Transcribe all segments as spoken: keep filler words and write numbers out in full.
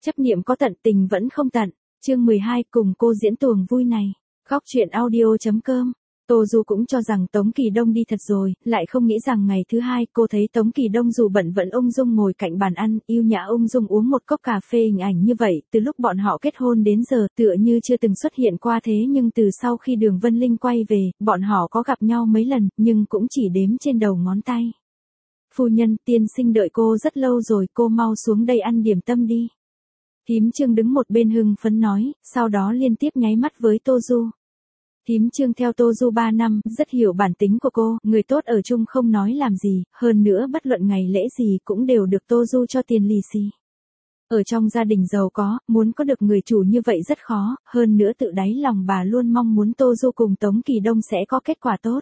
Chấp niệm có tận, tình vẫn không tận. Chương mười hai, cùng cô diễn tuồng vui này. Góc truyện audio chấm com. Tô Du cũng cho rằng Tống Kỳ Đông đi thật rồi, lại không nghĩ rằng ngày thứ hai cô thấy Tống Kỳ Đông dù bận vẫn ung dung ngồi cạnh bàn ăn, yêu nhã ung dung uống một cốc cà phê. Hình ảnh như vậy, từ lúc bọn họ kết hôn đến giờ tựa như chưa từng xuất hiện qua thế, nhưng từ sau khi Đường Vân Linh quay về, bọn họ có gặp nhau mấy lần, nhưng cũng chỉ đếm trên đầu ngón tay. Phu nhân, tiên sinh đợi cô rất lâu rồi, cô mau xuống đây ăn điểm tâm đi. Thím Trương đứng một bên hưng phấn nói, sau đó liên tiếp nháy mắt với Tô Du. Thím Trương theo Tô Du ba năm, rất hiểu bản tính của cô, người tốt ở chung không nói làm gì, hơn nữa bất luận ngày lễ gì cũng đều được Tô Du cho tiền lì xì. Ở trong gia đình giàu có, muốn có được người chủ như vậy rất khó, hơn nữa tự đáy lòng bà luôn mong muốn Tô Du cùng Tống Kỳ Đông sẽ có kết quả tốt.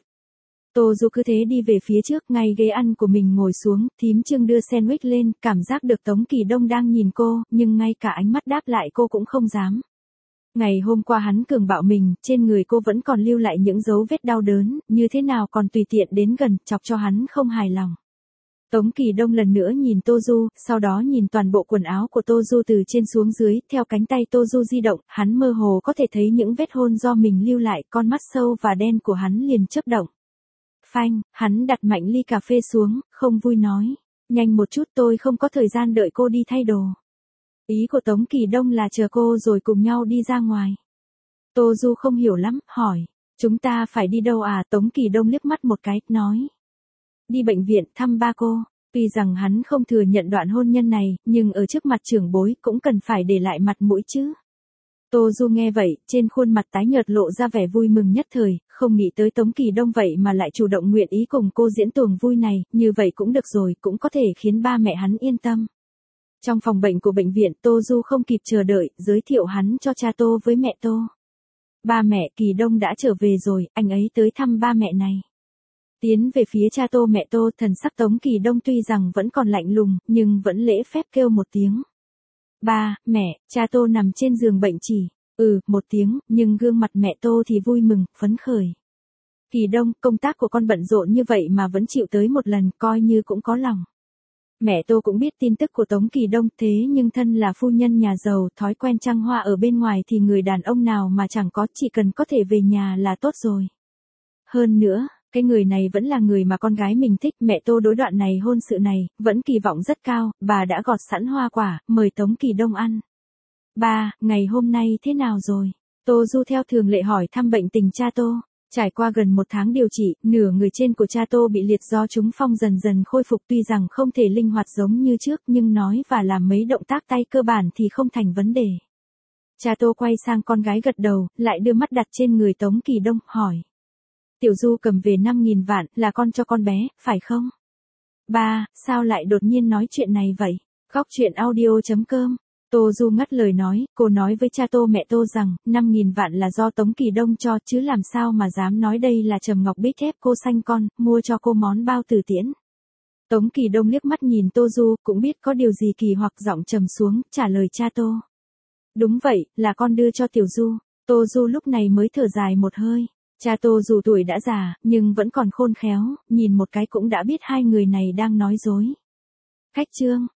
Tô Du cứ thế đi về phía trước, ngay ghế ăn của mình ngồi xuống, thím Trương đưa sandwich lên, cảm giác được Tống Kỳ Đông đang nhìn cô, nhưng ngay cả ánh mắt đáp lại cô cũng không dám. Ngày hôm qua hắn cường bạo mình, trên người cô vẫn còn lưu lại những dấu vết đau đớn, như thế nào còn tùy tiện đến gần, chọc cho hắn không hài lòng. Tống Kỳ Đông lần nữa nhìn Tô Du, sau đó nhìn toàn bộ quần áo của Tô Du từ trên xuống dưới, theo cánh tay Tô Du di động, hắn mơ hồ có thể thấy những vết hôn do mình lưu lại, con mắt sâu và đen của hắn liền chớp động. Phanh, hắn đặt mạnh ly cà phê xuống, không vui nói, nhanh một chút, tôi không có thời gian đợi cô đi thay đồ. Ý của Tống Kỳ Đông là chờ cô rồi cùng nhau đi ra ngoài. Tô Du không hiểu lắm, hỏi, chúng ta phải đi đâu à? Tống Kỳ Đông liếc mắt một cái, nói, đi bệnh viện thăm ba cô. Tuy rằng hắn không thừa nhận đoạn hôn nhân này, nhưng ở trước mặt trưởng bối cũng cần phải để lại mặt mũi chứ. Tô Du nghe vậy, trên khuôn mặt tái nhợt lộ ra vẻ vui mừng nhất thời, không nghĩ tới Tống Kỳ Đông vậy mà lại chủ động nguyện ý cùng cô diễn tuồng vui này, như vậy cũng được rồi, cũng có thể khiến ba mẹ hắn yên tâm. Trong phòng bệnh của bệnh viện, Tô Du không kịp chờ đợi, giới thiệu hắn cho cha Tô với mẹ Tô. Ba mẹ, Kỳ Đông đã trở về rồi, anh ấy tới thăm ba mẹ này. Tiến về phía cha Tô mẹ Tô, thần sắc Tống Kỳ Đông tuy rằng vẫn còn lạnh lùng, nhưng vẫn lễ phép kêu một tiếng. Ba, mẹ, cha Tô nằm trên giường bệnh chỉ, ừ, một tiếng, nhưng gương mặt mẹ Tô thì vui mừng, phấn khởi. Kỳ Đông, công tác của con bận rộn như vậy mà vẫn chịu tới một lần, coi như cũng có lòng. Mẹ Tô cũng biết tin tức của Tống Kỳ Đông, thế nhưng thân là phu nhân nhà giàu, thói quen trăng hoa ở bên ngoài thì người đàn ông nào mà chẳng có, chỉ cần có thể về nhà là tốt rồi. Hơn nữa, cái người này vẫn là người mà con gái mình thích, mẹ Tô đối đoạn này hôn sự này, vẫn kỳ vọng rất cao, bà đã gọt sẵn hoa quả, mời Tống Kỳ Đông ăn. Ba, ngày hôm nay thế nào rồi? Tô Du theo thường lệ hỏi thăm bệnh tình cha Tô. Trải qua gần một tháng điều trị, nửa người trên của cha Tô bị liệt do trúng phong dần dần khôi phục, tuy rằng không thể linh hoạt giống như trước nhưng nói và làm mấy động tác tay cơ bản thì không thành vấn đề. Cha Tô quay sang con gái gật đầu, lại đưa mắt đặt trên người Tống Kỳ Đông, hỏi. Tiểu Du cầm về năm nghìn vạn, là con cho con bé, phải không? Ba, sao lại đột nhiên nói chuyện này vậy? Góc truyện audio chấm com. Tô Du ngắt lời nói, cô nói với cha Tô mẹ Tô rằng, năm nghìn vạn là do Tống Kỳ Đông cho, chứ làm sao mà dám nói đây là Trầm Ngọc Bích ép cô sanh con, mua cho cô món bao tử tiễn. Tống Kỳ Đông liếc mắt nhìn Tô Du, cũng biết có điều gì kỳ hoặc, giọng trầm xuống, trả lời cha Tô. Đúng vậy, là con đưa cho Tiểu Du. Tô Du lúc này mới thở dài một hơi. Cha Tô dù tuổi đã già, nhưng vẫn còn khôn khéo, nhìn một cái cũng đã biết hai người này đang nói dối. Khách trương.